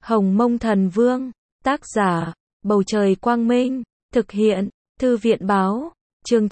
Hồng Mông Thần Vương, tác giả, Bầu Trời Quang Minh, thực hiện, Thư viện Báo, chương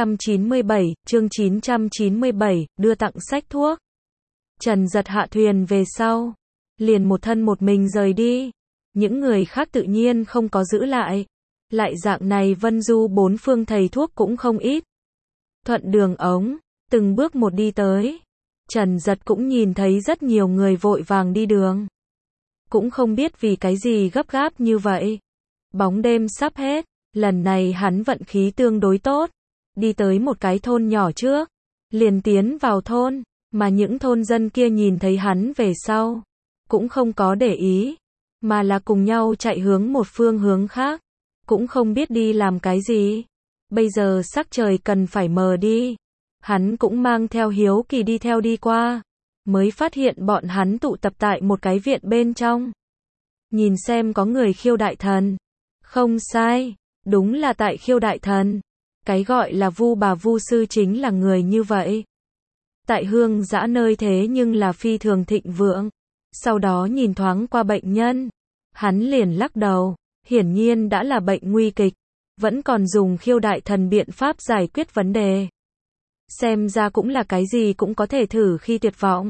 997, đưa tặng sách thuốc. Trần Giật hạ thuyền về sau, liền một thân một mình rời đi, những người khác tự nhiên không có giữ lại. Lại dạng này vân du bốn phương thầy thuốc cũng không ít. Thuận đường ống, từng bước một đi tới. Trần Giật cũng nhìn thấy rất nhiều người vội vàng đi đường. Cũng không biết vì cái gì gấp gáp như vậy. Bóng đêm sắp hết, lần này hắn vận khí tương đối tốt. Đi tới một cái thôn nhỏ trước, liền tiến vào thôn, mà những thôn dân kia nhìn thấy hắn về sau, cũng không có để ý, mà là cùng nhau chạy hướng một phương hướng khác. Cũng không biết đi làm cái gì. Bây giờ sắc trời cần phải mờ đi. Hắn cũng mang theo hiếu kỳ đi theo đi qua. Mới phát hiện bọn hắn tụ tập tại một cái viện bên trong. Nhìn xem có người khiêu đại thần. Không sai, đúng là tại khiêu đại thần. Cái gọi là vu bà vu sư chính là người như vậy. Tại Hương Dã nơi thế nhưng là phi thường thịnh vượng. Sau đó nhìn thoáng qua bệnh nhân. Hắn liền lắc đầu. Hiển nhiên đã là bệnh nguy kịch, vẫn còn dùng khiêu đại thần biện pháp giải quyết vấn đề. Xem ra cũng là cái gì cũng có thể thử khi tuyệt vọng.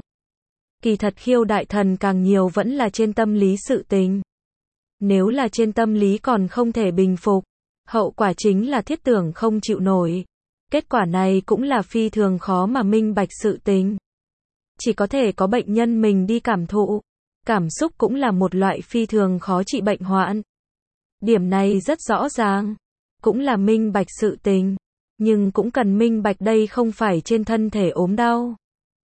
Kỳ thật khiêu đại thần càng nhiều vẫn là trên tâm lý sự tình. Nếu là trên tâm lý còn không thể bình phục, hậu quả chính là thiết tưởng không chịu nổi. Kết quả này cũng là phi thường khó mà minh bạch sự tình. Chỉ có thể có bệnh nhân mình đi cảm thụ. Cảm xúc cũng là một loại phi thường khó trị bệnh hoạn. Điểm này rất rõ ràng, cũng là minh bạch sự tình, nhưng cũng cần minh bạch đây không phải trên thân thể ốm đau.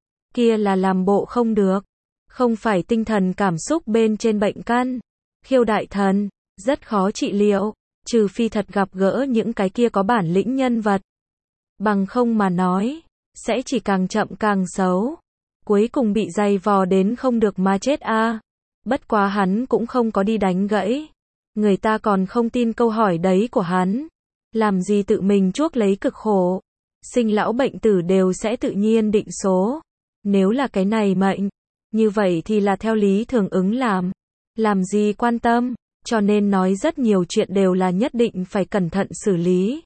Kia là làm bộ không được, không phải tinh thần cảm xúc bên trên bệnh căn. Khiêu đại thần, rất khó trị liệu, trừ phi thật gặp gỡ những cái kia có bản lĩnh nhân vật. Bằng không mà nói, sẽ chỉ càng chậm càng xấu. Cuối cùng bị dày vò đến không được mà chết a. Bất quá hắn cũng không có đi đánh gãy. Người ta còn không tin câu hỏi đấy của hắn. Làm gì tự mình chuốc lấy cực khổ. Sinh lão bệnh tử đều sẽ tự nhiên định số. Nếu là cái này mệnh, như vậy thì là theo lý thường ứng làm. Làm gì quan tâm, cho nên nói rất nhiều chuyện đều là nhất định phải cẩn thận xử lý.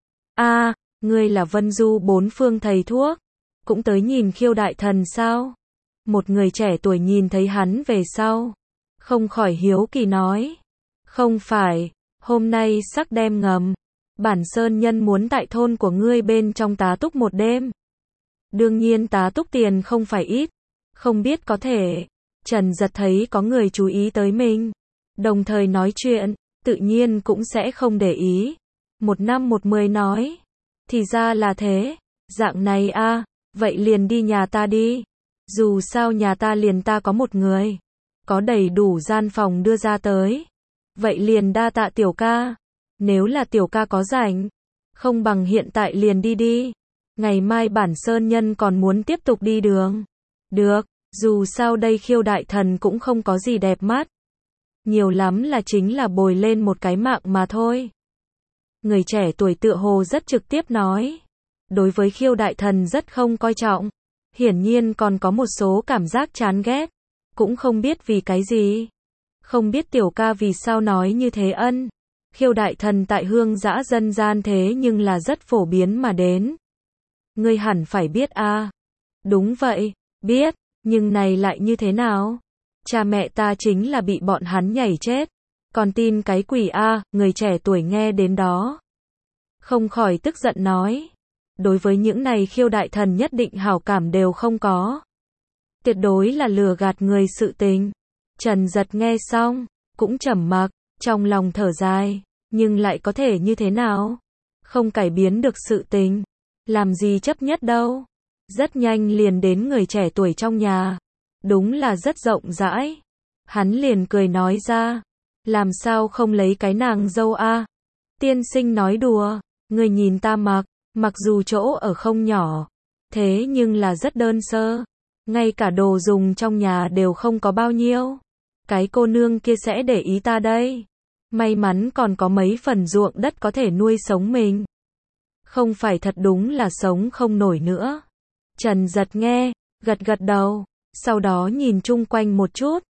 Ngươi là vân du bốn phương thầy thuốc. Cũng tới nhìn khiêu đại thần sao? Một người trẻ tuổi nhìn thấy hắn về sau. Không khỏi hiếu kỳ nói. Không phải, hôm nay sắc đem ngầm. Bản sơn nhân muốn tại thôn của ngươi bên trong tá túc một đêm. Đương nhiên tá túc tiền không phải ít. Không biết có thể. Trần Giật thấy có người chú ý tới mình. Đồng thời nói chuyện, tự nhiên cũng sẽ không để ý. 1:10 nói. Thì ra là thế. Dạng này vậy liền đi nhà ta đi. Dù sao nhà ta liền ta có một người. Có đầy đủ gian phòng đưa ra tới. Vậy liền đa tạ tiểu ca. Nếu là tiểu ca có rảnh, không bằng hiện tại liền đi. Ngày mai bản sơn nhân còn muốn tiếp tục đi đường. Được, dù sao đây khiêu đại thần cũng không có gì đẹp mắt. Nhiều lắm là chính là bồi lên một cái mạng mà thôi. Người trẻ tuổi tựa hồ rất trực tiếp nói. Đối với khiêu đại thần rất không coi trọng. Hiển nhiên còn có một số cảm giác chán ghét. Cũng không biết vì cái gì. Không biết tiểu ca vì sao nói như thế ân. Khiêu đại thần tại Hương Dã dân gian thế nhưng là rất phổ biến mà đến. Ngươi hẳn phải biết Đúng vậy, biết, nhưng này lại như thế nào? Cha mẹ ta chính là bị bọn hắn nhảy chết. Còn tin cái quỷ người trẻ tuổi nghe đến đó. Không khỏi tức giận nói. Đối với những này khiêu đại thần nhất định hảo cảm đều không có. Tuyệt đối là lừa gạt người sự tình. Trần Giật nghe xong, cũng trầm mặc, trong lòng thở dài, nhưng lại có thể như thế nào? Không cải biến được sự tình, làm gì chấp nhất đâu. Rất nhanh liền đến người trẻ tuổi trong nhà, đúng là rất rộng rãi. Hắn liền cười nói ra, làm sao không lấy cái nàng dâu Tiên sinh nói đùa, người nhìn ta mặc dù chỗ ở không nhỏ, thế nhưng là rất đơn sơ. Ngay cả đồ dùng trong nhà đều không có bao nhiêu. Cái cô nương kia sẽ để ý ta đây. May mắn còn có mấy phần ruộng đất có thể nuôi sống mình. Không phải thật đúng là sống không nổi nữa. Trần Giật nghe, gật đầu. Sau đó nhìn chung quanh một chút.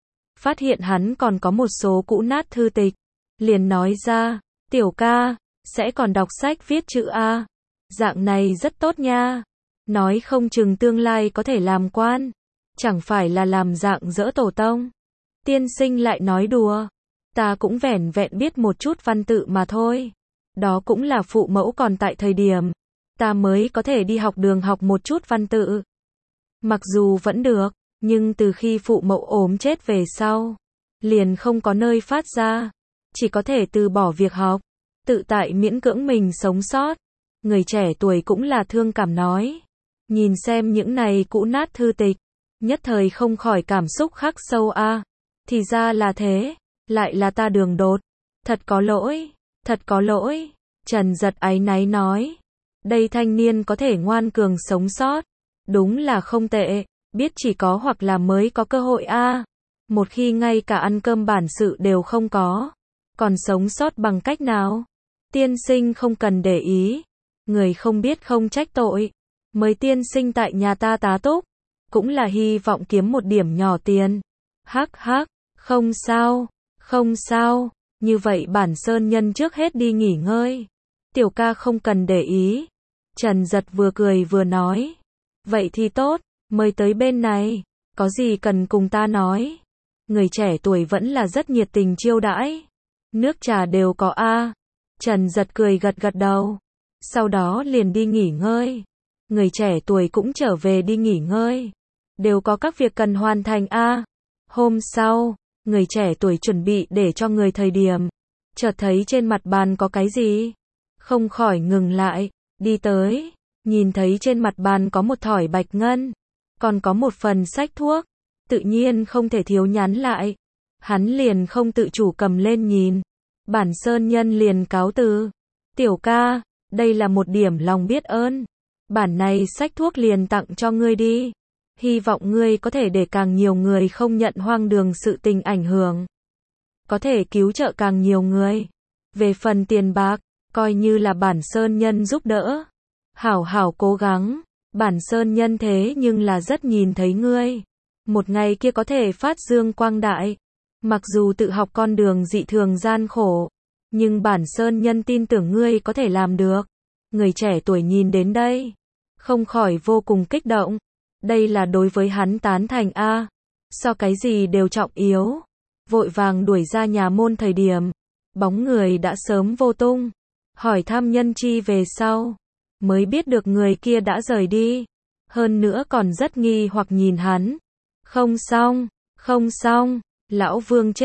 phát hiện hắn còn có một số cũ nát thư tịch, liền nói ra, tiểu ca, sẽ còn đọc sách viết chữ a, dạng này rất tốt nha, nói không chừng tương lai có thể làm quan, chẳng phải là làm dạng dỡ tổ tông. Tiên sinh lại nói đùa, ta cũng vẻn vẹn biết một chút văn tự mà thôi, đó cũng là phụ mẫu còn tại thời điểm, ta mới có thể đi học đường học một chút văn tự. Mặc dù vẫn được, nhưng từ khi phụ mẫu ốm chết về sau, liền không có nơi phát ra, chỉ có thể từ bỏ việc học, tự tại miễn cưỡng mình sống sót. Người trẻ tuổi cũng là thương cảm nói, nhìn xem những này cũ nát thư tịch, nhất thời không khỏi cảm xúc khắc sâu a. Thì ra là thế, lại là ta đường đột, thật có lỗi, thật có lỗi. Trần Giật áy náy nói, đây thanh niên có thể ngoan cường sống sót, đúng là không tệ, biết chỉ có hoặc là mới có cơ hội a. Một khi ngay cả ăn cơm bản sự đều không có, còn sống sót bằng cách nào? Tiên sinh không cần để ý, người không biết không trách tội, mời tiên sinh tại nhà ta tá túc, cũng là hy vọng kiếm một điểm nhỏ tiền. Hắc hắc, không sao, không sao, như vậy Bản Sơn Nhân trước hết đi nghỉ ngơi. Tiểu ca không cần để ý. Trần Giật vừa cười vừa nói, vậy thì tốt, mời tới bên này, có gì cần cùng ta nói. Người trẻ tuổi vẫn là rất nhiệt tình chiêu đãi, nước trà đều có a. Trần Giật cười gật gật đầu, sau đó liền đi nghỉ ngơi. Người trẻ tuổi cũng trở về đi nghỉ ngơi, đều có các việc cần hoàn thành a. Hôm sau, người trẻ tuổi chuẩn bị để cho người thời điểm, chợt thấy trên mặt bàn có cái gì, không khỏi ngừng lại, đi tới, nhìn thấy trên mặt bàn có một thỏi bạch ngân, còn có một phần sách thuốc, tự nhiên không thể thiếu nhắn lại. Hắn liền không tự chủ cầm lên nhìn. Bản Sơn Nhân liền cáo từ, tiểu ca, đây là một điểm lòng biết ơn, bản này sách thuốc liền tặng cho ngươi đi, hy vọng ngươi có thể để càng nhiều người không nhận hoang đường sự tình ảnh hưởng, có thể cứu trợ càng nhiều người. Về phần tiền bạc, coi như là Bản Sơn Nhân giúp đỡ, hảo hảo cố gắng, Bản Sơn Nhân thế nhưng là rất nhìn thấy ngươi, một ngày kia có thể phát dương quang đại. Mặc dù tự học con đường dị thường gian khổ, nhưng Bản Sơn Nhân tin tưởng ngươi có thể làm được. Người trẻ tuổi nhìn đến đây, không khỏi vô cùng kích động. Đây là đối với hắn tán thành a. So cái gì đều trọng yếu. Vội vàng đuổi ra nhà môn thời điểm, bóng người đã sớm vô tung. Hỏi thăm nhân chi về sau, mới biết được người kia đã rời đi. Hơn nữa còn rất nghi hoặc nhìn hắn. Không xong, không xong. Lão Vương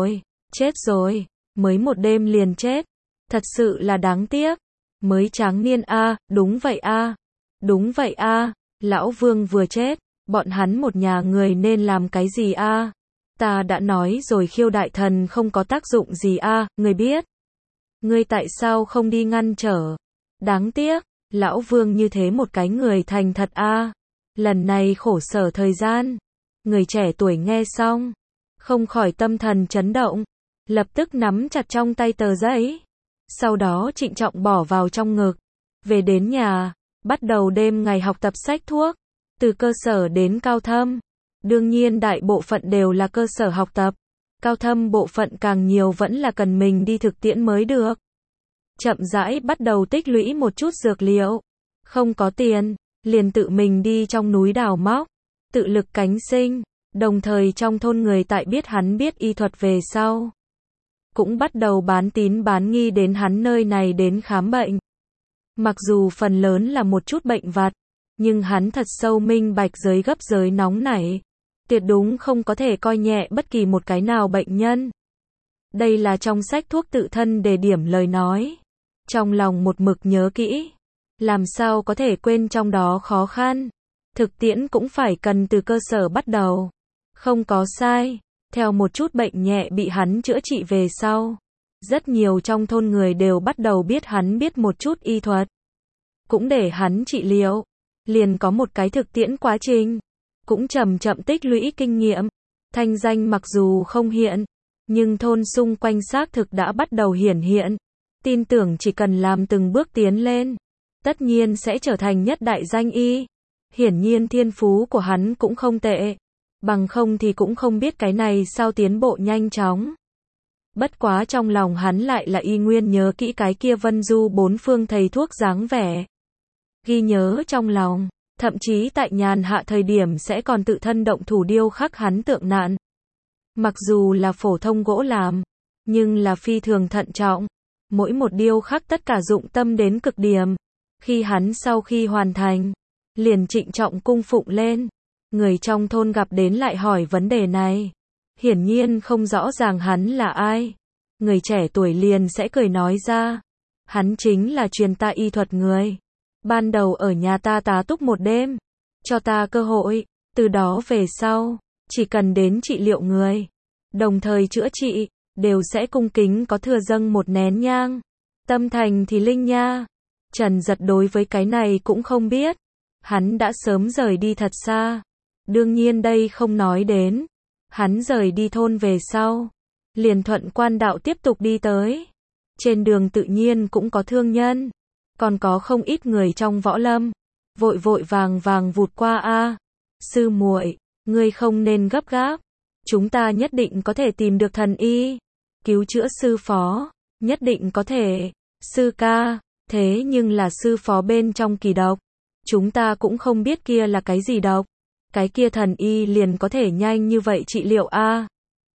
chết rồi, mới một đêm liền chết, thật sự là đáng tiếc, mới tráng niên a, đúng vậy a, đúng vậy a, Lão Vương vừa chết, bọn hắn một nhà người nên làm cái gì a? Ta đã nói rồi Khiêu đại thần không có tác dụng gì a, người biết. Ngươi tại sao không đi ngăn trở? Đáng tiếc, Lão Vương như thế một cái người thành thật a, lần này khổ sở thời gian. Người trẻ tuổi nghe xong, không khỏi tâm thần chấn động, lập tức nắm chặt trong tay tờ giấy, sau đó trịnh trọng bỏ vào trong ngực, về đến nhà, bắt đầu đêm ngày học tập sách thuốc, từ cơ sở đến cao thâm, đương nhiên đại bộ phận đều là cơ sở học tập, cao thâm bộ phận càng nhiều vẫn là cần mình đi thực tiễn mới được. Chậm rãi bắt đầu tích lũy một chút dược liệu, không có tiền, liền tự mình đi trong núi đào móc, tự lực cánh sinh. Đồng thời trong thôn người tại biết hắn biết y thuật về sau, cũng bắt đầu bán tín bán nghi đến hắn nơi này đến khám bệnh. Mặc dù phần lớn là một chút bệnh vặt, nhưng hắn thật sâu minh bạch giới gấp giới nóng nảy, tuyệt đúng không có thể coi nhẹ bất kỳ một cái nào bệnh nhân. Đây là trong sách thuốc tự thân đề điểm lời nói, trong lòng một mực nhớ kỹ, làm sao có thể quên trong đó khó khăn. Thực tiễn cũng phải cần từ cơ sở bắt đầu. Không có sai, theo một chút bệnh nhẹ bị hắn chữa trị về sau, rất nhiều trong thôn người đều bắt đầu biết hắn biết một chút y thuật, cũng để hắn trị liệu, liền có một cái thực tiễn quá trình, cũng chậm chậm tích lũy kinh nghiệm, thanh danh mặc dù không hiện, nhưng thôn xung quanh xác thực đã bắt đầu hiển hiện, tin tưởng chỉ cần làm từng bước tiến lên, tất nhiên sẽ trở thành nhất đại danh y. Hiển nhiên thiên phú của hắn cũng không tệ. bằng không thì cũng không biết cái này sao tiến bộ nhanh chóng. Bất quá trong lòng hắn lại là y nguyên nhớ kỹ cái kia Vân Du bốn phương thầy thuốc dáng vẻ. Ghi nhớ trong lòng, thậm chí tại nhàn hạ thời điểm sẽ còn tự thân động thủ điêu khắc hắn tượng nạn. Mặc dù là phổ thông gỗ làm, nhưng là phi thường thận trọng, mỗi một điêu khắc tất cả dụng tâm đến cực điểm. Khi hắn sau khi hoàn thành, liền trịnh trọng cung phụng lên. Người trong thôn gặp đến lại hỏi vấn đề này. Hiển nhiên không rõ ràng hắn là ai. Người trẻ tuổi liền sẽ cười nói ra. Hắn chính là truyền ta y thuật người. Ban đầu ở nhà ta tá túc một đêm. Cho ta cơ hội. Từ đó về sau, chỉ cần đến trị liệu người, đồng thời chữa trị, đều sẽ cung kính có thừa dâng một nén nhang. Tâm thành thì linh nha. Trần Giật đối với cái này cũng không biết. Hắn đã sớm rời đi thật xa. Đương nhiên đây không nói đến. Hắn rời đi thôn về sau, liền thuận quan đạo tiếp tục đi tới. Trên đường tự nhiên cũng có thương nhân, còn có không ít người trong võ lâm. Vội vội vàng vàng vụt qua a. Sư muội, ngươi không nên gấp gáp. Chúng ta nhất định có thể tìm được thần y, cứu chữa sư phó, nhất định có thể. Sư ca, thế nhưng là sư phó bên trong kỳ độc. Chúng ta cũng không biết kia là cái gì độc. Cái kia thần y liền có thể nhanh như vậy trị liệu a.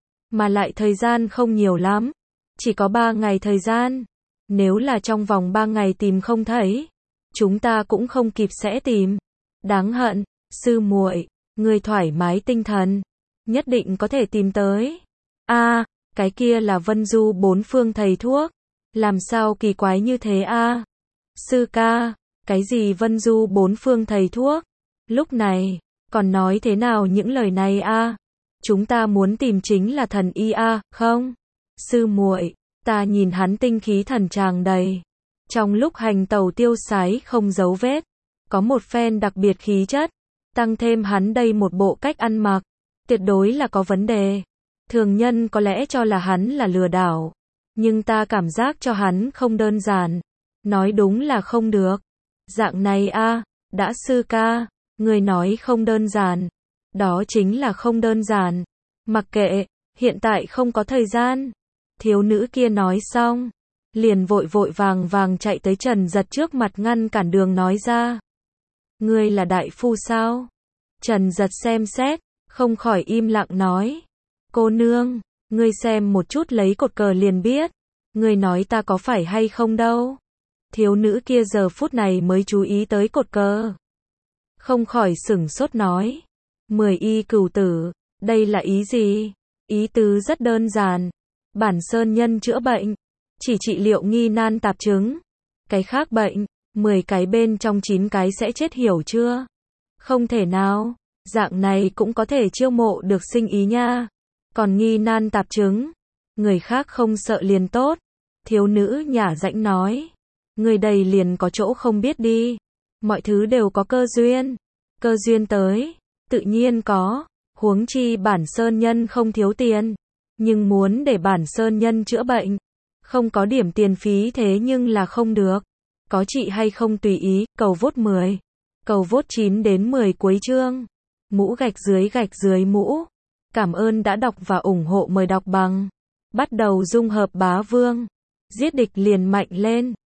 Mà lại thời gian không nhiều lắm, chỉ có 3 ngày thời gian. Nếu là trong vòng 3 ngày tìm không thấy, chúng ta cũng không kịp sẽ tìm. Đáng hận, sư muội, ngươi thoải mái tinh thần, nhất định có thể tìm tới. A, cái kia là Vân Du bốn phương thầy thuốc, làm sao kỳ quái như thế a? Sư ca, cái gì Vân Du bốn phương thầy thuốc? Lúc này còn nói thế nào những lời này a? Chúng ta muốn tìm chính là thần y a, không? Sư muội, ta nhìn hắn tinh khí thần tràn đầy. Trong lúc hành tẩu tiêu sái không dấu vết, có một phen đặc biệt khí chất, tăng thêm hắn đây một bộ cách ăn mặc, tuyệt đối là có vấn đề. Thường nhân có lẽ cho là hắn là lừa đảo, nhưng ta cảm giác cho hắn không đơn giản. Nói đúng là không được. Dạng này a, đã sư ca, người nói không đơn giản, đó chính là không đơn giản. Mặc kệ, hiện tại không có thời gian. Thiếu nữ kia nói xong, liền vội vội vàng vàng chạy tới Trần Giật trước mặt ngăn cản đường nói ra. Ngươi là đại phu sao? Trần Giật xem xét, không khỏi im lặng nói. Cô nương, ngươi xem một chút lấy cột cờ liền biết. Ngươi nói ta có phải hay không đâu. Thiếu nữ kia giờ phút này mới chú ý tới cột cờ. Không khỏi sửng sốt nói. 10 y cửu tử, đây là ý gì? Ý tứ rất đơn giản. Bản sơn nhân chữa bệnh, chỉ trị liệu nghi nan tạp chứng. Cái khác bệnh, 10 cái bên trong 9 cái sẽ chết, hiểu chưa? Không thể nào, dạng này cũng có thể chiêu mộ được sinh ý nha. Còn nghi nan tạp chứng, người khác không sợ liền tốt. Thiếu nữ nhả rãnh nói. Người đầy liền có chỗ không biết đi. Mọi thứ đều có cơ duyên. Cơ duyên tới, tự nhiên có. Huống chi bản sơn nhân không thiếu tiền. Nhưng muốn để bản sơn nhân chữa bệnh, không có điểm tiền phí thế nhưng là không được. Có trị hay không tùy ý, cầu vote 10. Cầu vote 9 đến 10 cuối chương. Mũ gạch dưới mũ. Cảm ơn đã đọc và ủng hộ, mời đọc bằng. Bắt đầu dung hợp bá vương. Giết địch liền mạnh lên.